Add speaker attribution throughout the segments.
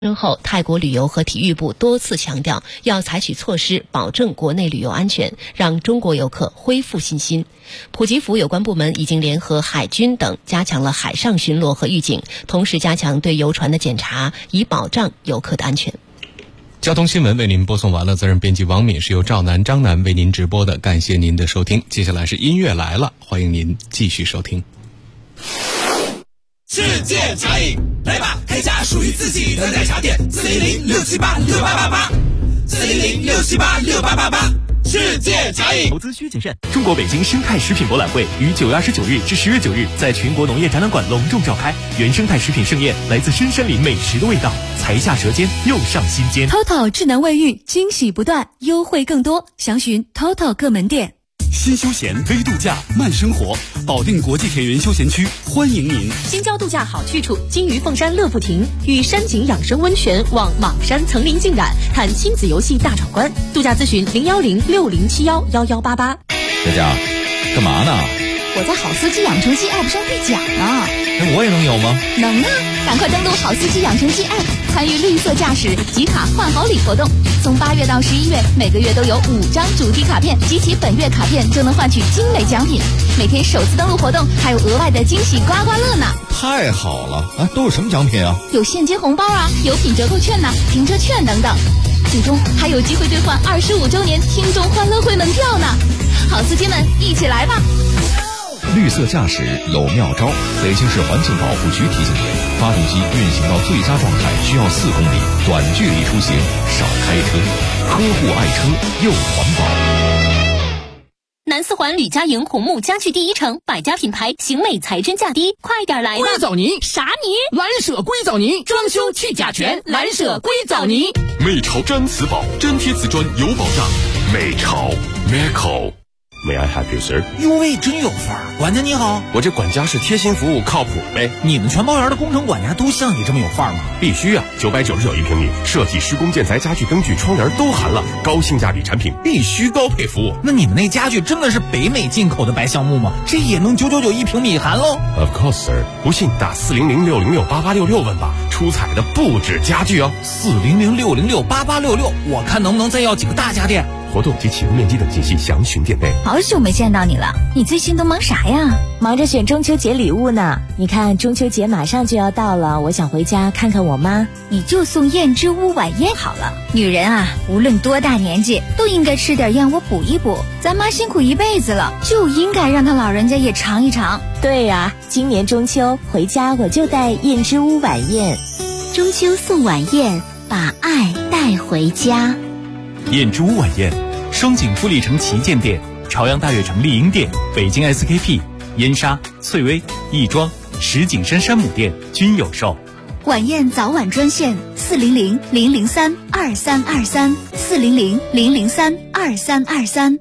Speaker 1: 后，泰国旅游和体育部多次强调要采取措施保证国内旅游安全，让中国游客恢复信心。普吉府有关部门已经联合海军等加强了海上巡逻和预警，同时加强对游船的检查，以保障游客的安全。
Speaker 2: 交通新闻为您播送完了，责任编辑王敏，是由赵楠、张楠为您直播的，感谢您的收听。接下来是音乐来了，欢迎您继续收听。
Speaker 3: 世界茶饮，来吧，开家属于自己的奶茶店，400-678-6888，400-678-6888，世界茶饮。
Speaker 4: 投资需谨慎。中国北京生态食品博览会于9月29日至10月9日在全国农业展览馆隆重召开，原生态食品盛宴，来自深山林美食的味道，才下舌尖，又上心间。
Speaker 5: TOTO 智能卫浴，惊喜不断，优惠更多，详询 TOTO 各门店。
Speaker 6: 新休闲微度假慢生活，保定国际田园休闲区欢迎您。
Speaker 7: 新郊度假好去处，金鱼凤山乐富亭，与山景养生温泉望莽山层林尽染，谈亲子游戏大闯关。度假咨询01060711188。
Speaker 8: 佳佳，干嘛呢？
Speaker 9: 我在好司机养成记 App 上兑奖呢。
Speaker 8: 那我也能有吗？
Speaker 9: 能啊！赶快登录好司机养成记 App， 参与绿色驾驶集卡换好礼活动。从8月到11月，每个月都有5张主题卡片，集齐本月卡片就能换取精美奖品。每天首次登录活动还有额外的惊喜刮刮乐呢！
Speaker 8: 太好了啊！都有什么奖品啊？
Speaker 9: 有现金红包啊，有品折扣券呐、停车券等等。最终还有机会兑换25周年听众欢乐会门票呢！好司机们，一起来吧！
Speaker 8: 绿色驾驶有妙招，北京市环境保护局提醒您：发动机运行到最佳状态需要4公里，短距离出行少开车，呵护爱车又环保。
Speaker 7: 南四环吕家营红木家具第一城，百家品牌，型美材真价低，快点来吧！
Speaker 10: 硅藻泥，
Speaker 7: 啥泥？
Speaker 10: 蓝舍硅藻泥，装修去甲醛，蓝舍硅藻泥。
Speaker 11: 美潮粘瓷宝，粘贴瓷砖有保障。美潮 Meco。May I help you, sir？
Speaker 12: 哟喂，真有范儿！管家你好，
Speaker 11: 我这管家是贴心服务，靠谱呗。
Speaker 12: 你们全包园的工程管家都像你这么有范儿吗？
Speaker 11: 必须啊！999一平米，设计、施工、建材、家具、灯具、窗帘都含了，高性价比产品，必须高配服务。
Speaker 12: 那你们那家具真的是北美进口的白橡木吗？这也能999一平米含喽
Speaker 11: ？Of course, sir。不信打400-606-8866问吧，出彩的不止家具哦。
Speaker 12: 400-606-8866，我看能不能再要几个大家电。
Speaker 11: 活动及启用面积等信息详询店内。
Speaker 9: 好久没见到你了，你最近都忙啥呀？
Speaker 13: 忙着选中秋节礼物呢。你看中秋节马上就要到了，我想回家看看我妈。
Speaker 9: 你就送燕之屋晚宴好了。女人啊，无论多大年纪，都应该吃点燕窝补一补。咱妈辛苦一辈子了，就应该让她老人家也尝一尝。
Speaker 13: 对呀，今年中秋回家我就带燕之屋晚宴。
Speaker 9: 中秋送晚宴，把爱带回家。
Speaker 4: 燕之屋晚宴，双井富力城旗舰店、朝阳大悦城丽婴店、北京 SKP、燕莎、翠微、亦庄、石景山山姆店均有售。
Speaker 9: 晚宴早晚专线400-003-2323 400-003-2323。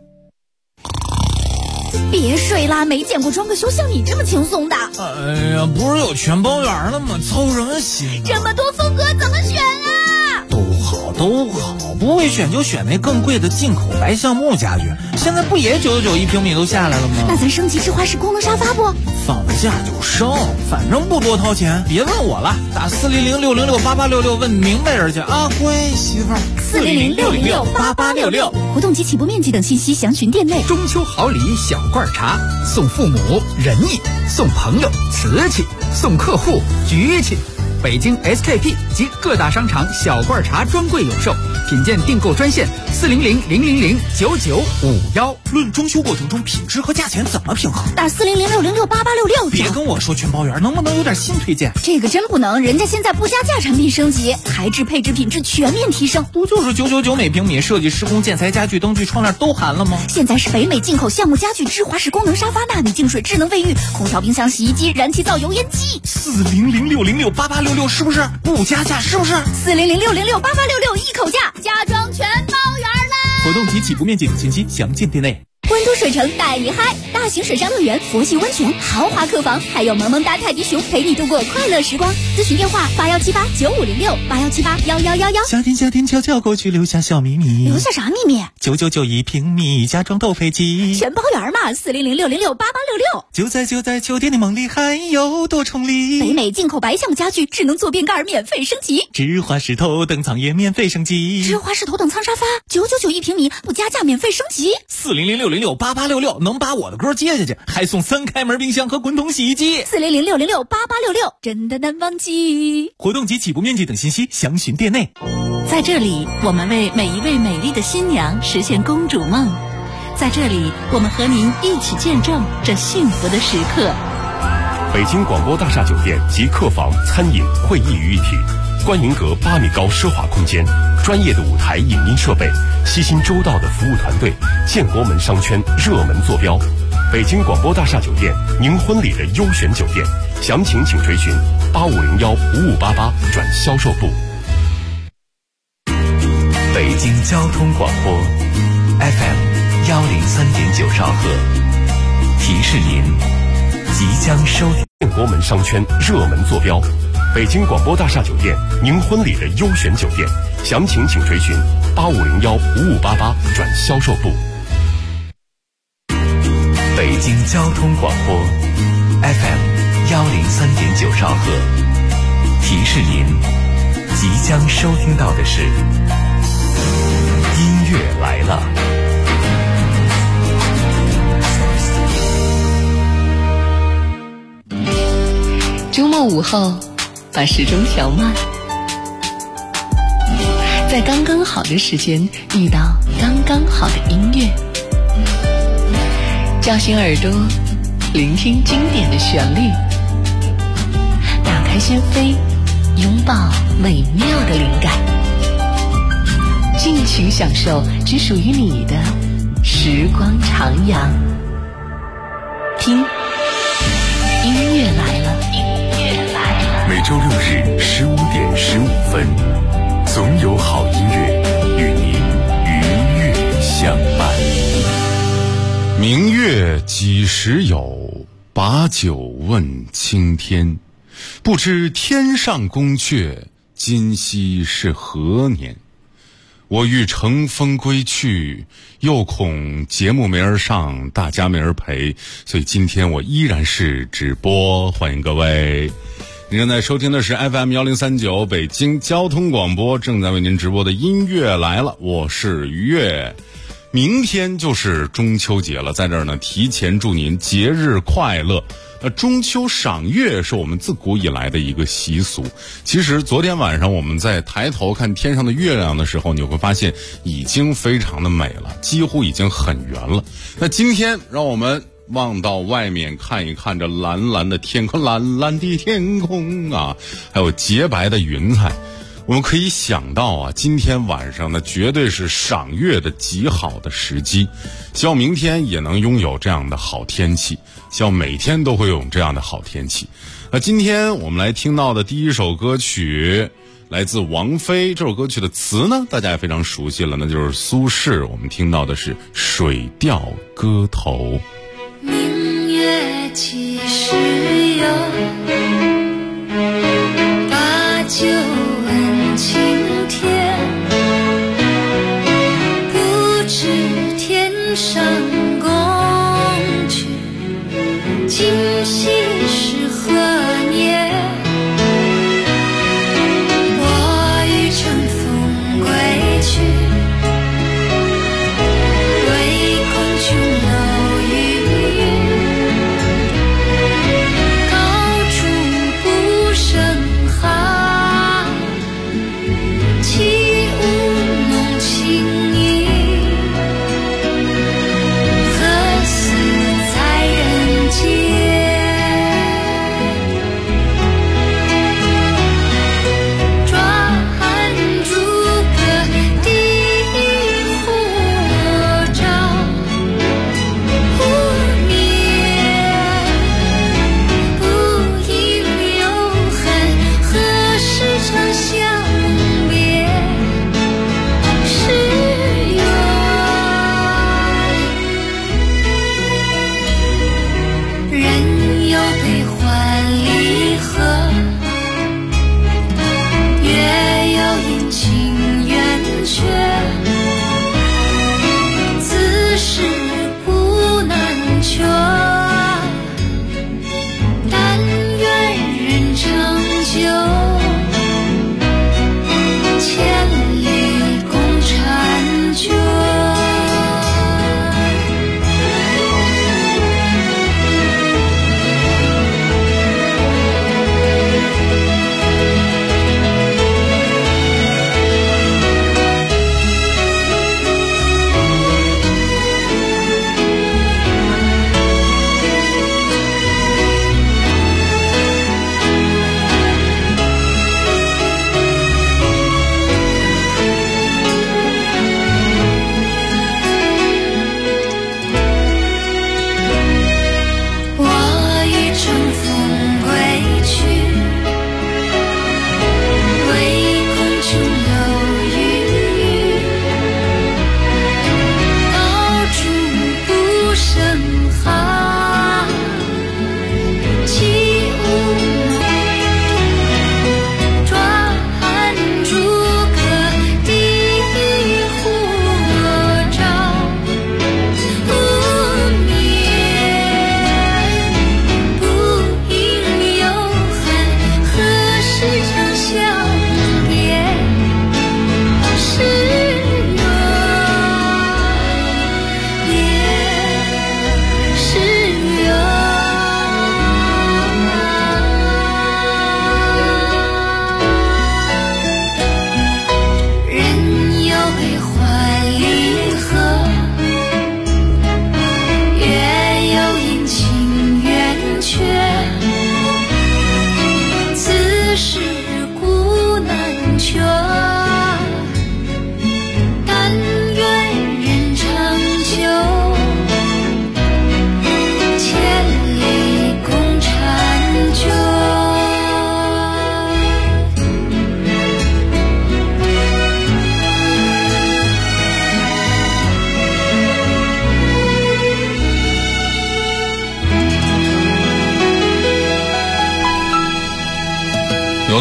Speaker 9: 别睡啦，没见过装个修像你这么轻松的。
Speaker 12: 哎呀，不是有全包园了吗？操什么心啊？
Speaker 9: 这么多风格怎么选啊？
Speaker 12: 都好，不会选就选那更贵的进口白橡木家具。现在不也999一平米都下来了吗？
Speaker 9: 那咱升级智华式功能沙发不？
Speaker 12: 放了假就升，反正不多掏钱。别问我了，打400-606-8866问明白人去啊！乖媳妇儿
Speaker 9: ，400-606-8866。活动及起步面积等信息详询店内。
Speaker 10: 中秋好礼小罐茶，送父母仁义，送朋友瓷器，送客户局气。北京 SKP 及各大商场小罐茶专柜有售，品鉴订购专线400-000-9951。
Speaker 12: 论装修过程中品质和价钱怎么平衡？
Speaker 9: 打400-606-8866。
Speaker 12: 别跟我说全包园，能不能有点新推荐？
Speaker 9: 这个真不能，人家现在不加价产品升级，材质配置品质全面提升。
Speaker 12: 不就是999每平米，设计施工建材家具灯具窗帘都含了吗？
Speaker 9: 现在是北美进口橡木家具、智华式功能沙发、纳米净水、智能卫浴、空调、冰箱、洗衣机、燃气灶、油烟机。
Speaker 12: 400-606-8866是不是不加价？是不是
Speaker 9: 400-606-8866一口价，家装全包圆啦！
Speaker 4: 活动及起步面积等信息详见店内。
Speaker 9: 温都水城带你嗨，大型水上乐园、佛系温泉、豪华客房，还有萌萌哒泰迪熊陪你度过快乐时光。咨询电话81789506，81781111。
Speaker 12: 夏天悄悄过去，留下小秘密。
Speaker 9: 留下啥秘密
Speaker 12: ？9991平米，家装斗飞机。
Speaker 9: 全包圆嘛，4006068866。
Speaker 12: 就在秋天的梦里，还有多重礼。
Speaker 9: 北美进口白橡家具，智能坐便盖免费升级。
Speaker 12: 芝华士头等舱也免费升级。
Speaker 9: 芝华士头等舱沙发9991平米，不加价免费升级。
Speaker 12: 4006068866能把我的歌接下去，还送3开门冰箱和滚筒洗衣机。
Speaker 9: 4006068866真的难忘记。
Speaker 12: 活动及起步面积等信息详询店内。
Speaker 5: 在这里，我们为每一位美丽的新娘实现公主梦。在这里，我们和您一起见证这幸福的时刻。
Speaker 11: 北京广播大厦酒店集客房、餐饮、会议于一体，观云阁8米高奢华空间，专业的舞台影音设备，悉心周到的服务团队，建国门商圈热门坐标。北京广播大厦酒店，您婚礼的优选酒店，详情请垂询85015588转销售部。
Speaker 8: 北京交通广播 FM103.9兆赫，提示您即将收听
Speaker 11: 建国门商圈热门坐标。北京广播大厦酒店，您婚礼的优选酒店，详情请垂询85015588转销售部。
Speaker 8: 北京交通广播 FM103.9兆赫，提示您即将收听到的是音乐来了。
Speaker 1: 周末午后，把时钟调慢，在刚刚好的时间遇到刚刚好的音乐，叫醒耳朵，聆听经典的旋律，打开心扉，拥抱美妙的灵感，尽情享受只属于你的时光徜徉。听，音乐来了。
Speaker 8: 每周6日15点15分，总有好音乐与您愉悦相伴。
Speaker 14: 明月几时有？把酒问青天。不知天上宫阙，今夕是何年？我欲乘风归去，又恐节目没人上，大家没人陪，所以今天我依然是直播，欢迎各位。您正在收听的是 FM1039 北京交通广播，正在为您直播的音乐来了，我是于越。明天就是中秋节了，在这儿呢提前祝您节日快乐。中秋赏月是我们自古以来的一个习俗。其实昨天晚上我们在抬头看天上的月亮的时候，你会发现已经非常的美了，几乎已经很圆了。那今天让我们望到外面看一看这蓝蓝的天空，蓝蓝的天空啊，还有洁白的云彩，我们可以想到啊，今天晚上呢绝对是赏月的极好的时机。希望明天也能拥有这样的好天气，希望每天都会有这样的好天气。今天我们来听到的第一首歌曲来自王菲，这首歌曲的词呢大家也非常熟悉了，那就是苏轼，我们听到的是《水调歌头》。
Speaker 15: 明月几时有？把酒问青天。不知天上宫阙，今夕是何年？我欲乘风归去，唯恐琼楼玉宇，高处不胜寒。起舞弄清影，何似在人间？转朱阁，低火照，无眠不应有恨，何时长相别？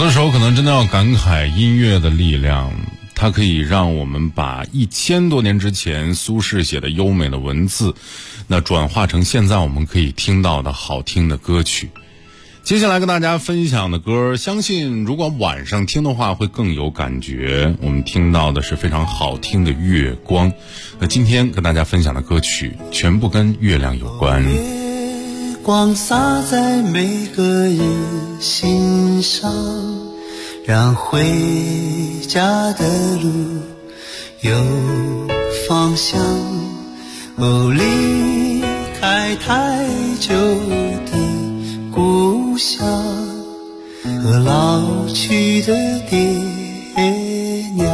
Speaker 14: 的时候可能真的要感慨音乐的力量，它可以让我们把1000多年之前苏轼写的优美的文字，那转化成现在我们可以听到的好听的歌曲。接下来跟大家分享的歌，相信如果晚上听的话会更有感觉。我们听到的是非常好听的月光，那今天跟大家分享的歌曲全部跟月亮有关。
Speaker 16: 月光洒在每个人心上，让回家的路有方向。哦，离开太久的故乡和老去的爹娘。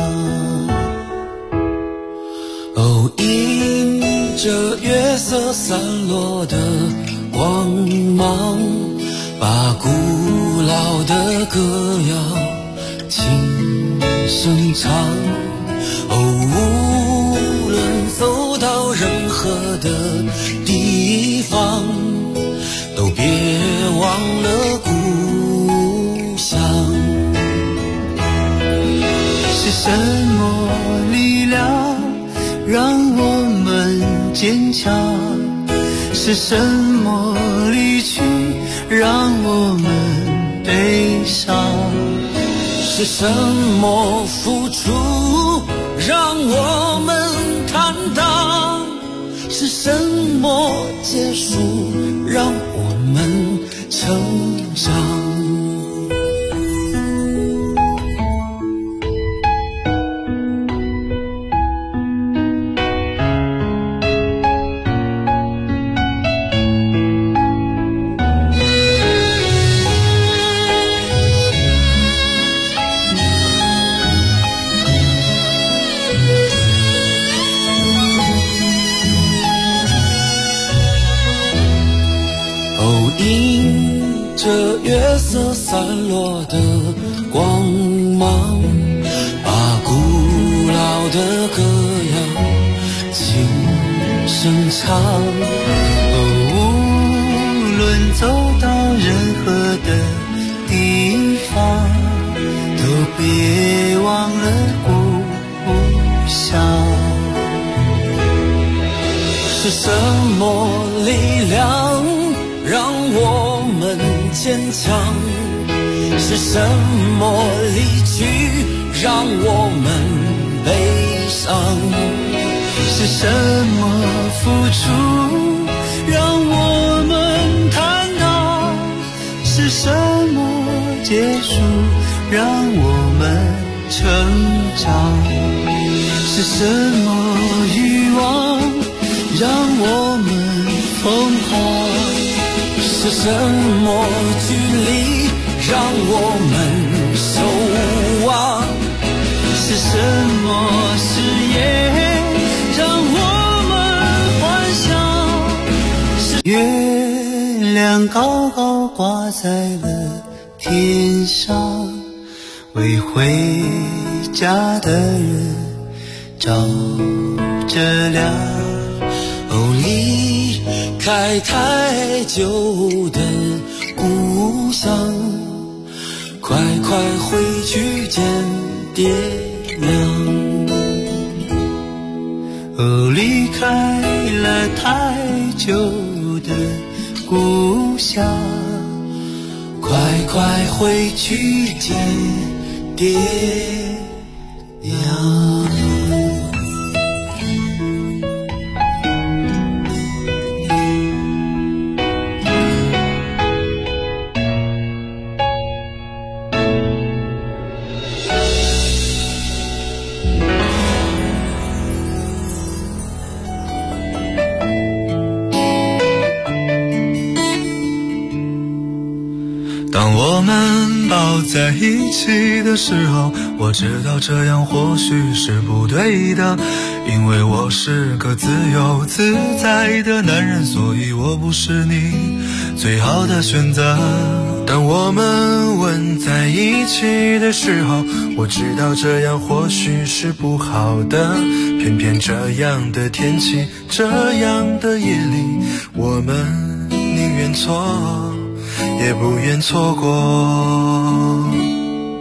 Speaker 16: 哦，迎着月色散落的光芒，把古老的歌谣轻声唱。哦，无论走到任何的地方，都别忘了故乡。是什么力量让我们坚强？是什么离去让我们悲伤？是什么付出让我们坦荡？是什么结束让我们成长？迎着月色散落的光芒，把古老的歌谣轻声唱。无论走到任何的地方，都别忘了故乡。是什么力量让我们坚强？是什么离去让我们悲伤？是什么付出让我们坦荡？是什么结束让我们成长？是什么欲望让我们疯狂？是什么距离让我们守望？是什么誓言让我们幻想？是月亮高高挂在了天上，为回家的人照着亮。哦，离开太久的故乡，快快回去见爹娘。哦，离开了太久的故乡，快快回去见爹娘。当我们抱在一起的时候，我知道这样或许是不对的，因为我是个自由自在的男人，所以我不是你最好的选择。当我们吻在一起的时候，我知道这样或许是不好的，偏偏这样的天气，这样的夜里，我们宁愿错也不愿错过。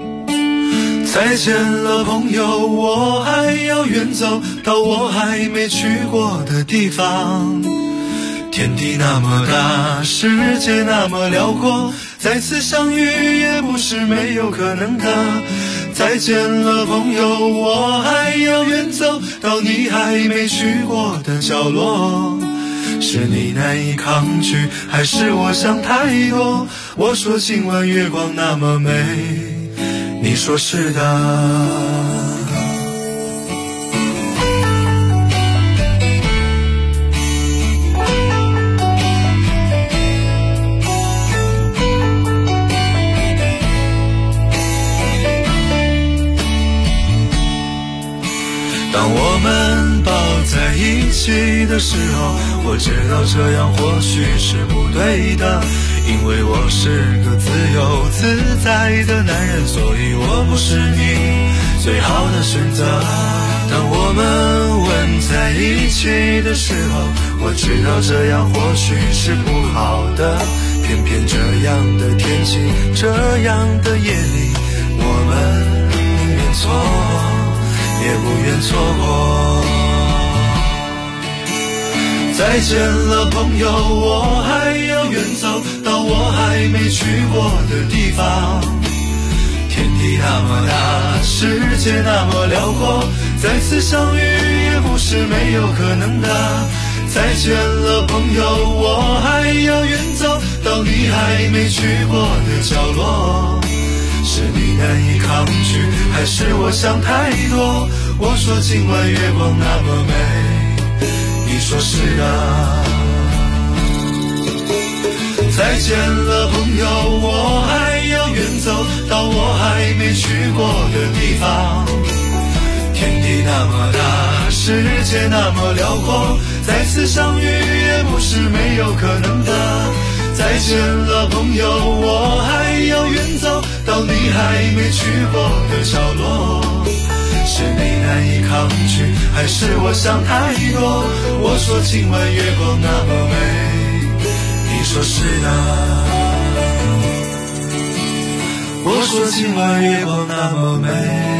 Speaker 16: 再见了朋友，我还要远走到我还没去过的地方。天地那么大，世界那么辽阔，再次相遇也不是没有可能的。再见了朋友，我还要远走到你还没去过的角落。是你难以抗拒，还是我想太多？我说今晚月光那么美，你说是的。当我们抱在一起的时候，我知道这样或许是不对的，因为我是个自由自在的男人，所以我不是你最好的选择。当我们吻在一起的时候，我知道这样或许是不好的，偏偏这样的天气，这样的夜里，我们宁愿错也不愿错过。再见了朋友，我还要远走到我还没去过的地方。天地那么大，世界那么辽阔，再次相遇也不是没有可能的。再见了朋友，我还要远走到你还没去过的角落。是你难以抗拒，还是我想太多？我说今晚月光那么美，你说是的。再见了朋友，我还要远走到我还没去过的地方。天地那么大，世界那么辽阔，再次相遇也不是没有可能的。再见了朋友，我还要远走到你还没去过的角落。是你难以抗拒，还是我想太多？我说今晚月光那么美，你说是的。我说今晚月光那么美，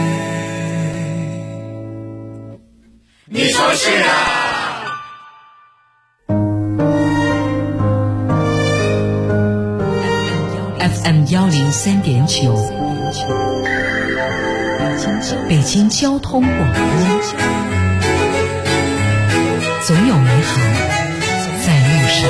Speaker 16: 你说是的。
Speaker 17: FM 103.9，北京交通广播，总有美好在路上。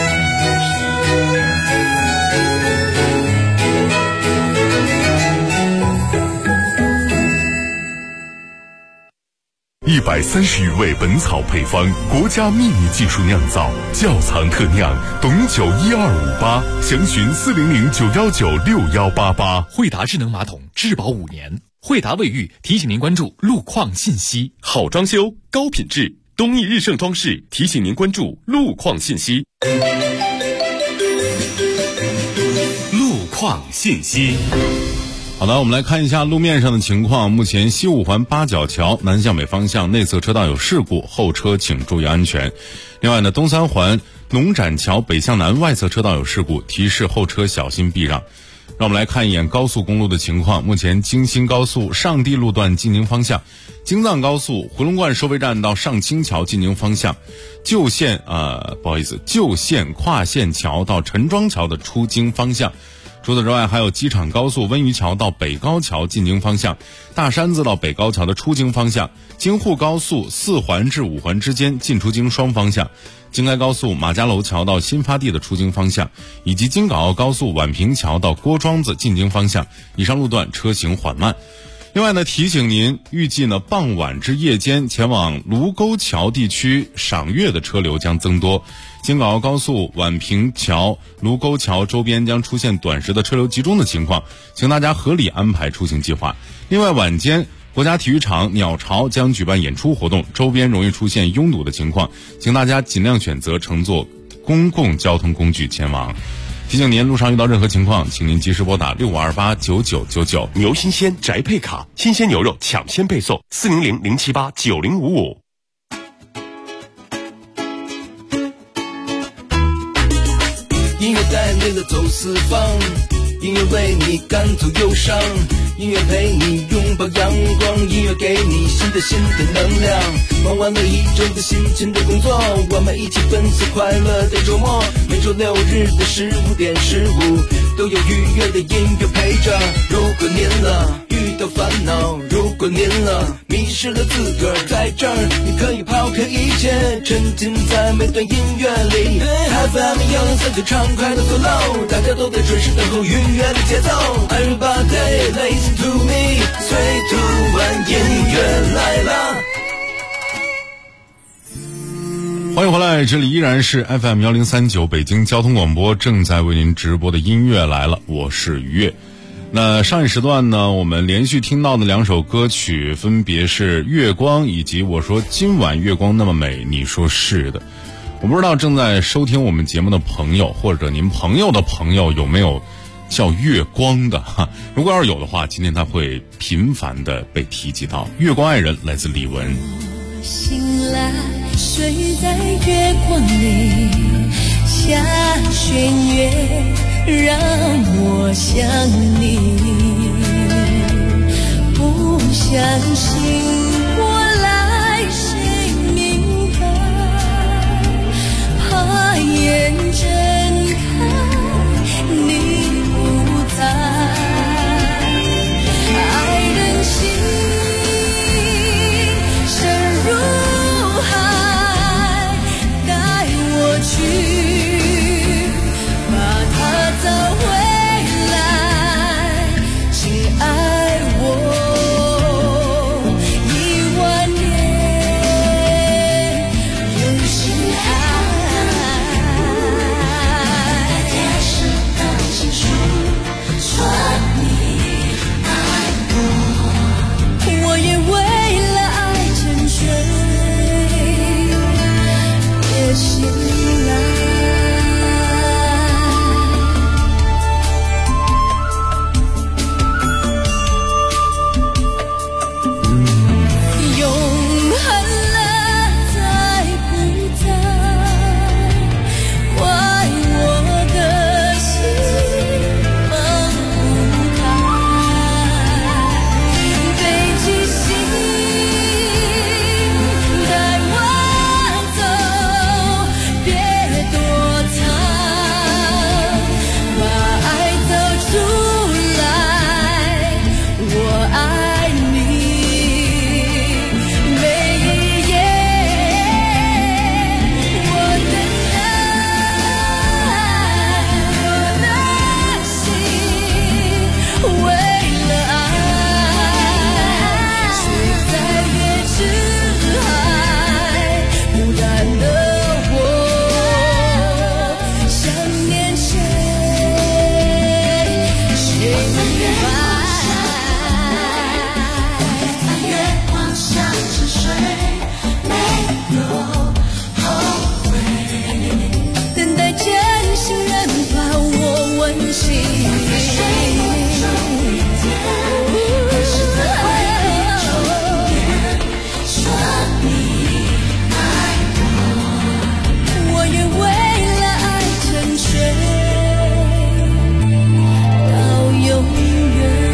Speaker 11: 130余味本草配方，国家秘密技术酿造，窖藏特酿，董酒12588，详询400-919-6188。
Speaker 4: 惠达智能马桶质保5年，惠达卫浴提醒您关注路况信息。
Speaker 11: 好装修，高品质，东益日盛装饰提醒您关注路况信息。路况信息。
Speaker 14: 好的，我们来看一下路面上的情况。目前西五环八角桥南向北方向内侧车道有事故，后车请注意安全。另外呢，东三环龙展桥北向南外侧车道有事故，提示后车小心避让。让我们来看一眼高速公路的情况。目前京新高速上地路段进宁方向，京藏高速回龙观收费站到上清桥进宁方向，旧线跨线桥到陈庄桥的出京方向。除此之外，还有机场高速温榆桥到北高桥进京方向，大山子到北高桥的出京方向，京沪高速4环至5环之间进出京双方向，京开高速马家楼桥到新发地的出京方向，以及京港澳高速宛平桥到郭庄子进京方向，以上路段车行缓慢。另外呢，提醒您，预计呢傍晚至夜间前往卢沟桥地区赏月的车流将增多，京港澳高速宛平桥、卢沟桥周边将出现短时的车流集中的情况，请大家合理安排出行计划。另外，晚间国家体育场鸟巢将举办演出活动，周边容易出现拥堵的情况，请大家尽量选择乘坐公共交通工具前往。提醒您，路上遇到任何情况，请您及时拨打65289999。
Speaker 11: 牛新鲜宅配卡，新鲜牛肉抢先配送，400-078-9055。
Speaker 3: 音乐带领着走四方，
Speaker 18: 音乐为你赶走忧伤，音乐陪你拥抱阳光，音乐给你新的能量。忙完了一周的辛勤的工作，我们一起分享快乐的周末。每周6日的15点15，都有愉悦的音乐陪着。如果您遇到烦恼，如果您迷失了自个儿，在这儿你可以抛开一切，沉浸在每段音乐里。FM 103最畅快的 flow， 大家都在准时等候愉悦的节奏。Everybody listen to me， 3、2、1， 音乐来了。
Speaker 14: 欢迎回来，这里依然是 FM 1039北京交通广播正在为您直播的音乐来了，我是于越。那上一时段呢，我们连续听到的2首歌曲分别是月光以及我说今晚月光那么美你说是的。我不知道正在收听我们节目的朋友，或者您朋友的朋友有没有叫月光的哈？如果要是有的话，今天他会频繁的被提及到。月光爱人来自李玟。
Speaker 15: 醒来睡在月光里，下弦月让我想你，不相信我来谁明白，怕眼睁开你不在，爱人心深入海，带我去，把它找回来，请爱我10000年，永是爱。电视的情书，说你爱我，我也为了爱沉睡，也醒来。永恒了在不在，怪我的心放不开，背起心带我走，别躲藏，把爱走出来，我爱你。每一夜，我的爱，我的心，为了爱，睡在月之海，不然的我，想念谁，谁明白？月光下沉睡，没有后悔，等待真心人把我温馨。可是在回忆中间，说你爱我，我也为了爱沉睡到永远。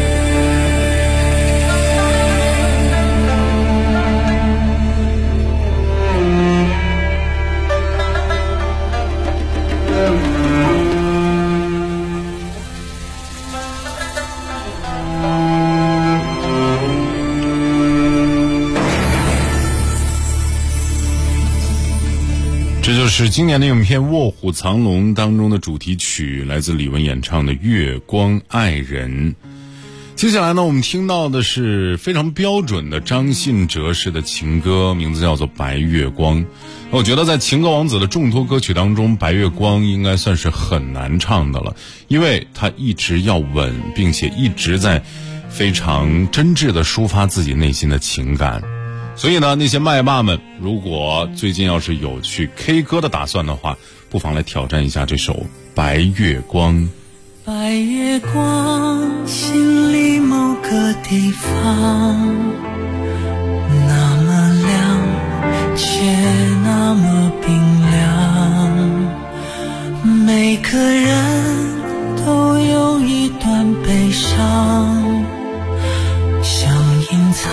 Speaker 14: 这就是今年的影片《卧虎藏龙》当中的主题曲，来自李玟演唱的《月光爱人》。接下来呢，我们听到的是非常标准的张信哲式的情歌，名字叫做《白月光》。我觉得在情歌王子的众多歌曲当中，《白月光》应该算是很难唱的了，因为他一直要稳，并且一直在非常真挚地抒发自己内心的情感。所以呢，那些麦霸们，如果最近要是有去 K 歌的打算的话，不妨来挑战一下这首《白月光》。
Speaker 15: 白月光，心里某个地方，那么亮，却那么冰凉。每个人都有一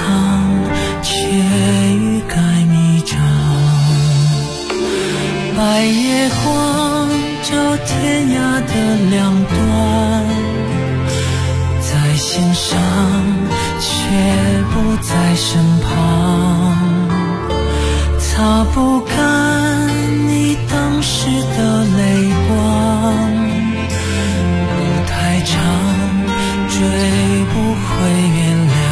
Speaker 15: 却欲盖弥彰。白月光照天涯的两端，在心上却不在身旁，擦不干你当时的泪光，路太长追不回原谅。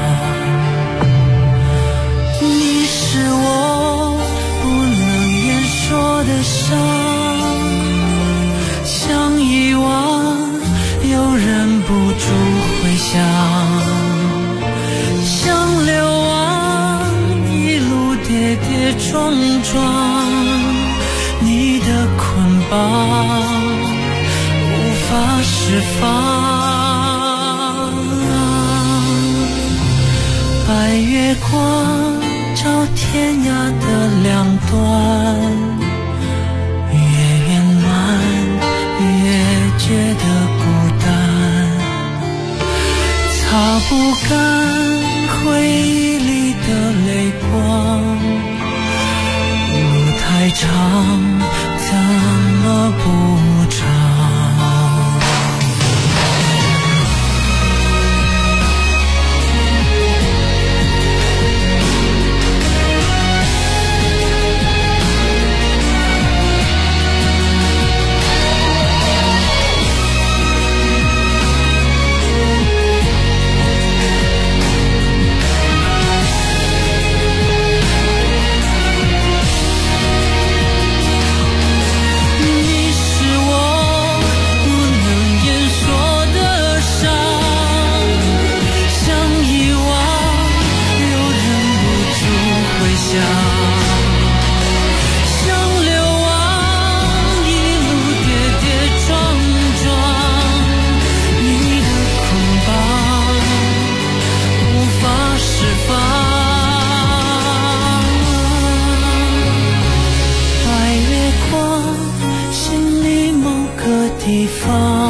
Speaker 15: 你是我不能言说的伤，想遗忘又忍不住回想，想流亡一路跌跌撞撞，你的捆绑无法释放。白月光照天涯的两端，越圆满越觉得孤单，擦不干回忆里的泪光，路太长怎么不长。地方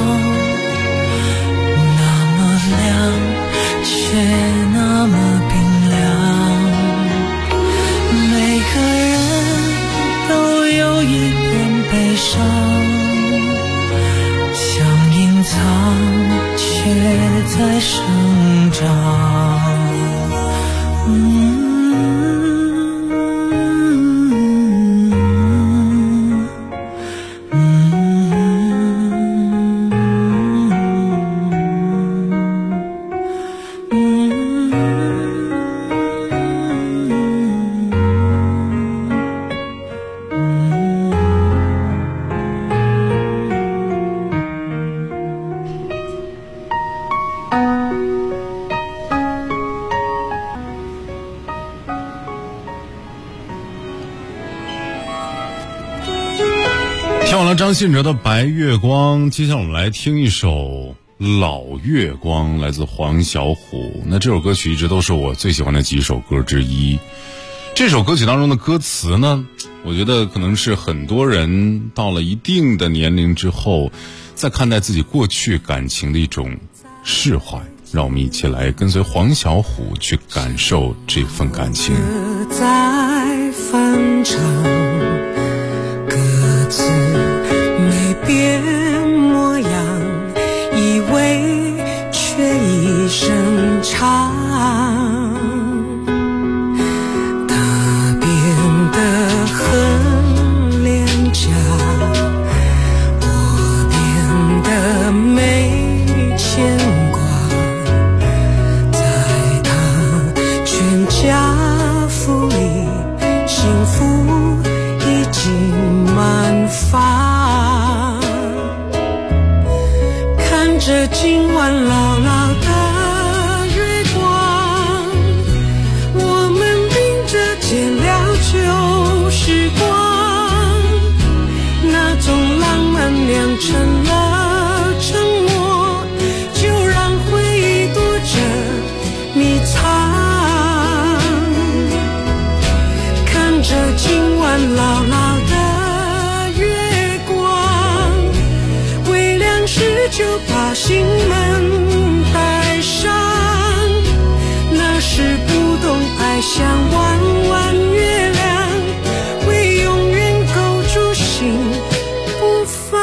Speaker 15: 那么亮，却那么冰凉。每个人都有一点悲伤，想隐藏，却在生长。
Speaker 14: 听完了张信哲的《白月光》，接下来我们来听一首《老月光》，来自黄小琥。那这首歌曲一直都是我最喜欢的几首歌之一。这首歌曲当中的歌词呢，我觉得可能是很多人到了一定的年龄之后，在看待自己过去感情的一种释怀。让我们一起来跟随黄小琥去感受这份感情。
Speaker 15: 在翻唱歌词没变模样，以为却一声长，他变得很廉价，我变得没牵挂，在他全家福里幸福已经满发，看着今晚老老的月光，我们并着渐了旧时光，那种浪漫酿成了沉默，就让回忆躲着迷藏，看着今晚老老的月光，微亮时就把心门带上，那是不像弯弯月亮，会永远勾住心不放。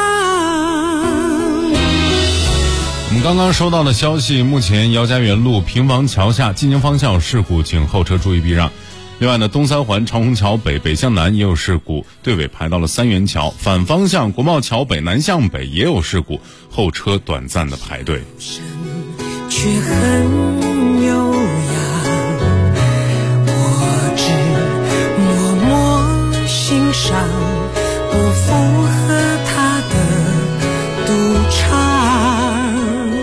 Speaker 14: 我们刚刚收到的消息，目前姚家园路平房桥下进京方向有事故，请后车注意避让。另外呢，东三环长虹桥北北向南也有事故，队尾排到了三元桥，反方向国贸桥北南向北也有事故，后车短暂的排队。
Speaker 15: 却很悠扬，我只默默欣赏，不附和他的赌场。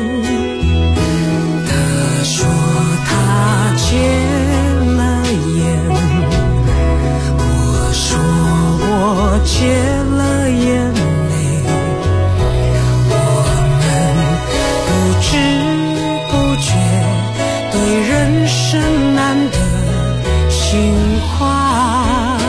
Speaker 15: 他说他戒了烟，我说我戒了眼泪，我们不知对人生难得心慌，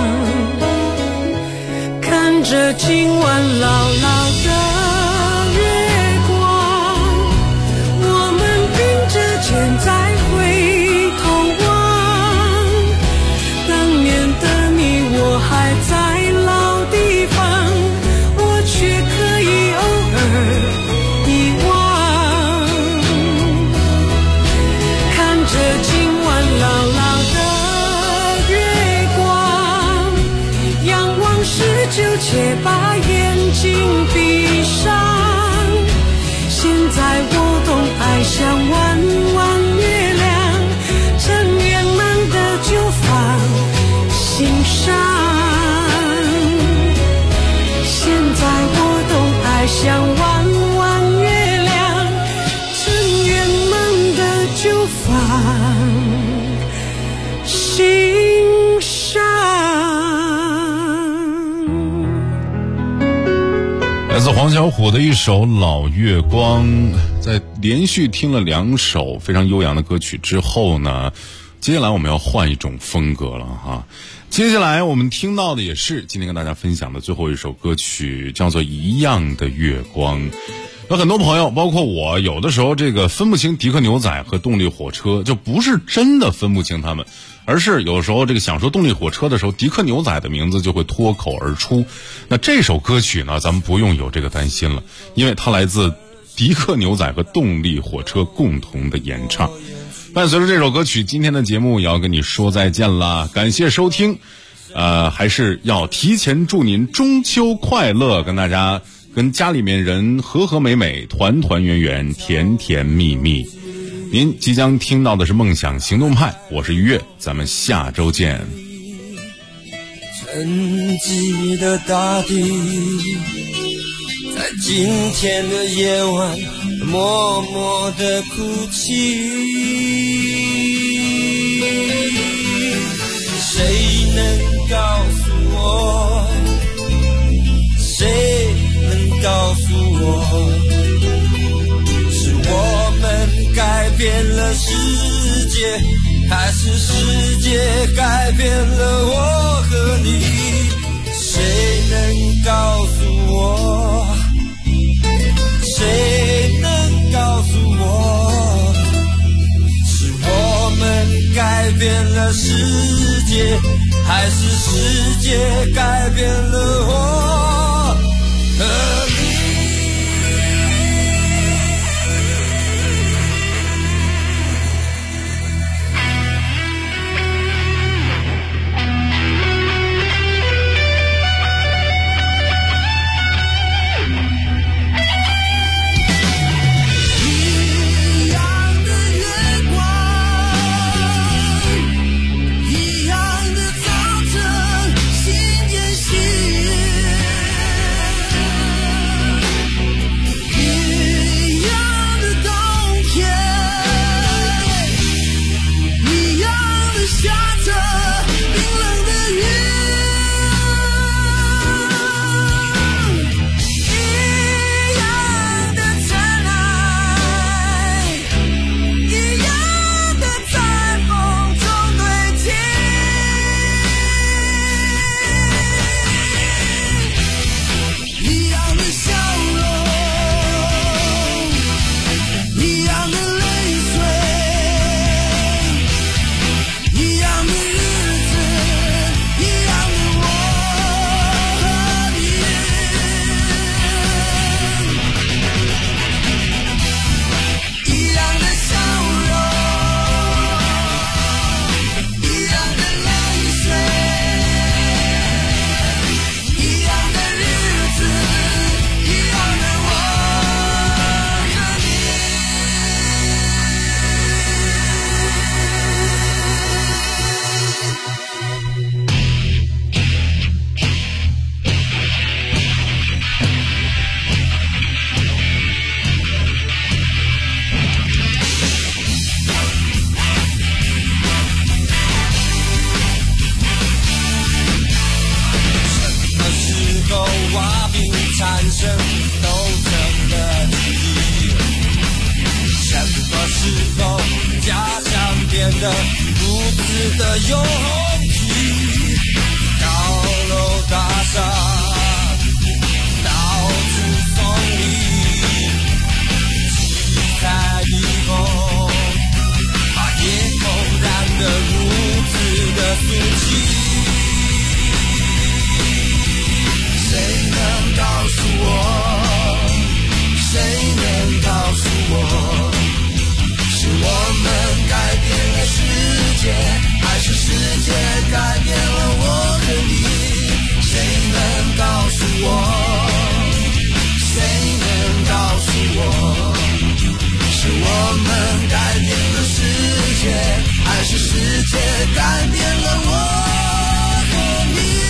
Speaker 15: 看着今晚牢牢的月光，我们并着肩再回头望，当年的你我还在老地方，我却可以偶尔遗忘。着今晚牢牢的月光，仰望时就且把眼睛闭上。现在我懂，爱像弯弯月亮，真圆满的就放心上。现在我懂，爱像弯弯月亮，真圆满的就放心上。
Speaker 14: 来自黄小琥的一首《老月光》，在连续听了2首非常悠扬的歌曲之后呢，接下来我们要换一种风格了哈。接下来我们听到的也是今天跟大家分享的最后一首歌曲，叫做《一样的月光》。有很多朋友包括我，有的时候这个分不清迪克牛仔和动力火车，就不是真的分不清他们，而是有时候这个想说动力火车的时候，迪克牛仔的名字就会脱口而出。那这首歌曲呢，咱们不用有这个担心了，因为它来自迪克牛仔和动力火车共同的演唱。伴随着这首歌曲，今天的节目也要跟你说再见了，感谢收听。还是要提前祝您中秋快乐，跟大家跟家里面人和和美美，团团圆圆，甜甜蜜蜜。您即将听到的是梦想行动派，我是于越，咱们下周见。
Speaker 18: 沉寂的大地，在今天的夜晚默默的哭泣，谁能告诉我，谁能告诉我，是我们改变了世界，还是世界改变了我和你？谁能告诉我，谁能告诉我，是我们改变了世界，还是世界改变了我和你？一样的泪水，一样的的如此的拥挤，高楼大厦到处耸立，七彩霓虹把夜空染得如此的俗气。谁能告诉我？谁能告诉我？是我们改变了世界，还是世界改变了我和你？谁能告诉我？谁能告诉我？是我们改变了世界，还是世界改变了我和你？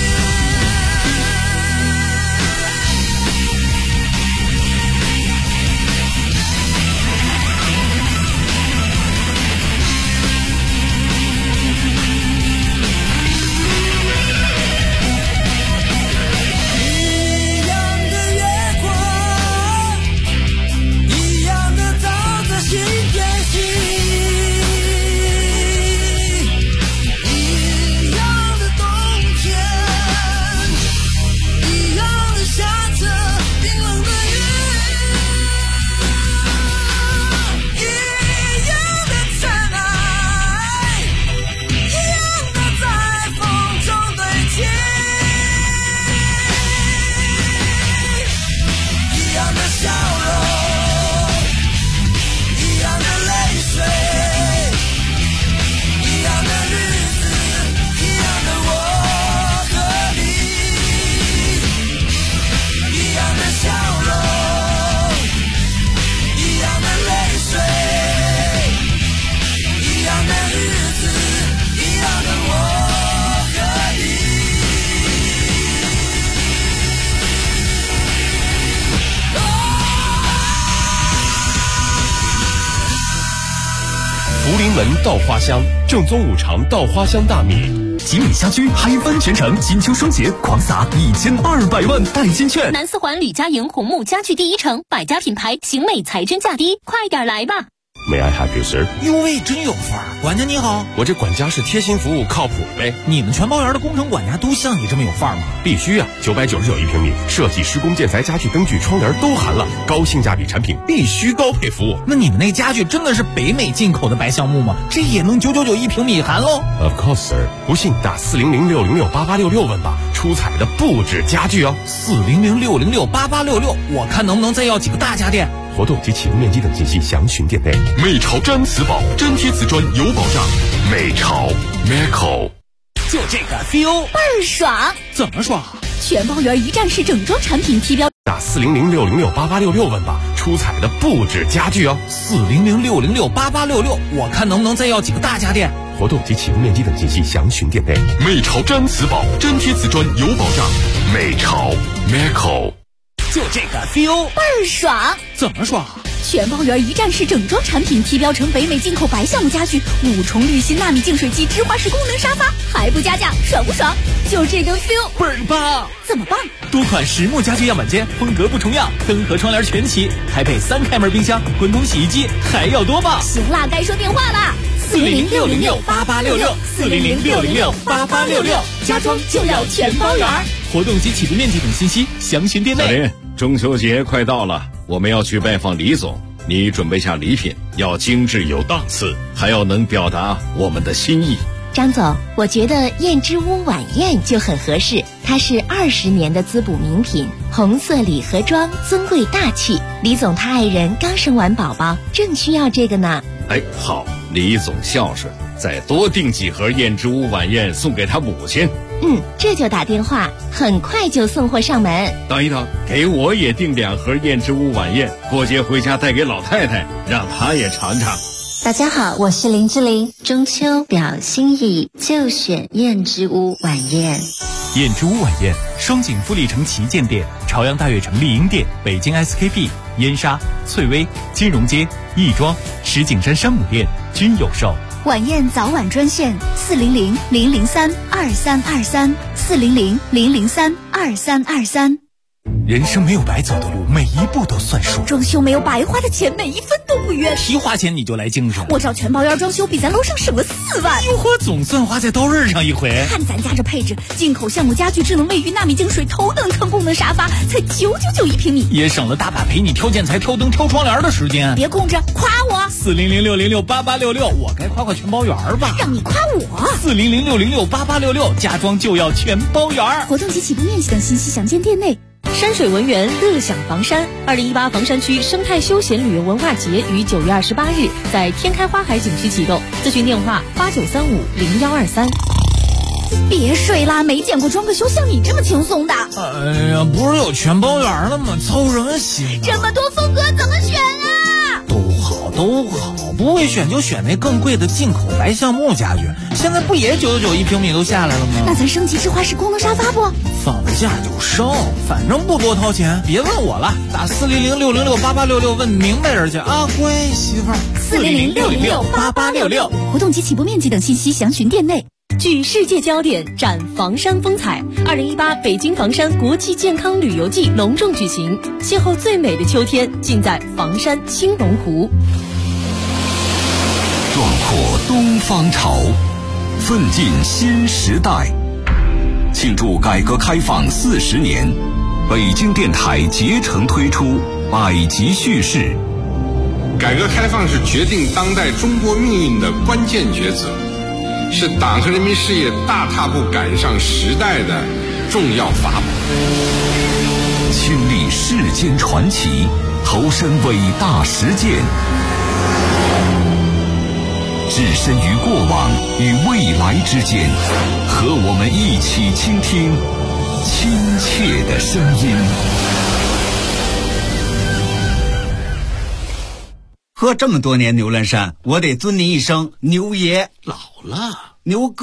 Speaker 11: 福临门稻花香，正宗五常稻花香大米。
Speaker 4: 吉米家居嗨翻全城，金秋双节狂撒1200万代金券。
Speaker 7: 南四环吕家营红木家具第一城，百家品牌，型美才真价低，快点来吧
Speaker 11: ！May I help you, sir？
Speaker 12: 哟喂，真有范儿！管家你好，
Speaker 11: 我这管家是贴心服务，靠谱呗。
Speaker 12: 你们全包园的工程管家都像你这么有范儿吗？
Speaker 11: 必须啊！999一平米，设计、施工、建材、家具、灯具、窗帘都含了，高性价比产品，必须高配服务。
Speaker 12: 那你们那家具真的是北美进口的白橡木吗？这也能999一平米含喽
Speaker 11: ？Of course, sir。不信打400-606-8866问吧，出彩的不止家具哦。
Speaker 12: 400-606-8866，我看能不能再要几个大家电。
Speaker 11: 活动及启用面积等信息详询店内。
Speaker 8: 美潮粘瓷宝，粘贴瓷砖有保障。美潮 Meco，
Speaker 12: 就这个 feel
Speaker 7: 倍儿爽。
Speaker 12: 怎么爽？
Speaker 7: 全包圆一站式整装产品提标。
Speaker 11: 打400-606-8866问吧，出彩的不止家具哦。
Speaker 12: 400-606-8866，我看能不能再要几个大家电。
Speaker 11: 活动及启用面积等信息详询店内。
Speaker 8: 美潮粘瓷宝，粘贴瓷砖有保障。美潮 Meco，
Speaker 12: 就这个 feel
Speaker 7: 倍儿爽。
Speaker 12: 怎么爽？
Speaker 7: 全包圆一站式整装产品提标成北美进口白橡木家具，5重滤芯纳米净水机芝华士功能沙发，还不加价，爽不爽？就这个 feel
Speaker 12: 倍儿棒！
Speaker 7: 怎么棒？
Speaker 12: 多款实木家具样板间，风格不重样，灯和窗帘全齐，还配3开门冰箱、滚筒洗衣机，还要多棒！
Speaker 7: 行啦，该说电话啦。
Speaker 12: 400-606-8866 400-606-8866，家装就要全包圆。活动及起步面积等信息详询店内。
Speaker 19: 小林，中秋节快到了，我们要去拜访李总，你准备下礼品，要精致有档次，还要能表达我们的心意。
Speaker 13: 张总，我觉得燕之屋晚宴就很合适，它是20年的滋补名品，红色礼盒装，尊贵大气。李总他爱人刚生完宝宝，正需要这个呢。
Speaker 19: 哎，好，李总孝顺，再多订几盒燕之屋晚宴送给他母亲。
Speaker 13: 这就打电话，很快就送货上门。
Speaker 19: 等一等，给我也订2盒燕之屋晚宴，过节回家带给老太太，让她也尝尝。
Speaker 20: 大家好，我是林志玲。中秋表心意，就选燕之屋晚宴。
Speaker 4: 燕之屋晚宴，双井富力城旗舰店、朝阳大悦城丽婴店、北京 SKP、燕莎、翠微、金融街、亦庄、石景山山姆店均有售。
Speaker 21: 晚宴早晚专线400-003-2323 400-003-2323。
Speaker 12: 人生没有白走的路，每一步都算数。
Speaker 21: 装修没有白花的钱，每一分都不冤。
Speaker 12: 提花钱你就来精神，
Speaker 21: 我找全包院装修，比咱楼上省了4万。
Speaker 12: 哟呵，总算花在刀刃上一回。
Speaker 21: 看咱家这配置，进口橡木家具、智能卫浴、纳米净水、头等舱功能沙发，才999一平米，
Speaker 12: 也省了大把陪你挑建材、挑灯、挑窗帘的时间。
Speaker 21: 别空着，夸我
Speaker 12: ！400-606-8866，我该夸全包园吧？
Speaker 21: 让你夸我
Speaker 12: ！400-606-8866，家装就要全包园。
Speaker 21: 活动及起步面积等信息详见店内。
Speaker 7: 山水文园乐享房山2018房山区生态休闲旅游文化节于9月28日在天开花海景区启动，咨询电话89350123。
Speaker 21: 别睡啦，没见过装个修像你这么轻松的。
Speaker 12: 哎呀，不是有全包园了吗？操什么心？
Speaker 21: 这么多风格怎么选啊？
Speaker 12: 都好，不会选就选那更贵的进口白橡木家具，现在不也999一平米都下来了吗？
Speaker 21: 那咱升级智化式功能沙发不？
Speaker 12: 放价就升，反正不多掏钱。别问我了，打400-606-8866问明白人去啊，乖媳妇儿。
Speaker 21: 400-606-8866，活动及起步面积等信息详询店内。
Speaker 7: 聚世界焦点，展房山风采。2018北京房山国际健康旅游季隆重举行，邂逅最美的秋天，尽在房山青龙湖。
Speaker 8: 壮阔东方潮，奋进新时代。庆祝改革开放40年，北京电台竭诚推出百集叙事。
Speaker 2: 改革开放是决定当代中国命运的关键抉择，是党和人民事业大踏步赶上时代的重要法宝。
Speaker 8: 亲历世间传奇，投身伟大实践，置身于过往与未来之间，和我们一起倾听亲切的声音。
Speaker 22: 喝这么多年牛栏山，我得尊您一声牛爷。
Speaker 23: 老了，
Speaker 22: 牛哥。